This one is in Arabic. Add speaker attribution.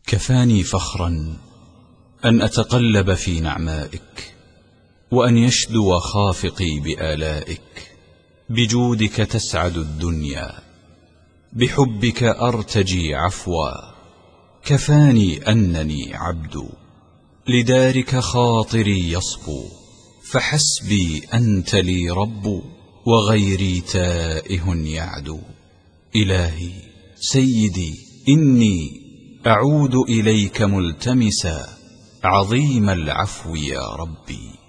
Speaker 1: كفاني فخرا أن أتقلب في نعمائك، وأن يشدو خافقي بآلائك. بجودك تسعد الدنيا، بحبك أرتجي عفوا. كفاني أنني عبد، لدارك خاطري يصبو. فحسبي أنت لي رب، وغيري تائه يعدو. إلهي سيدي إني أعود إليك ملتمسا عظيم العفو يا ربي.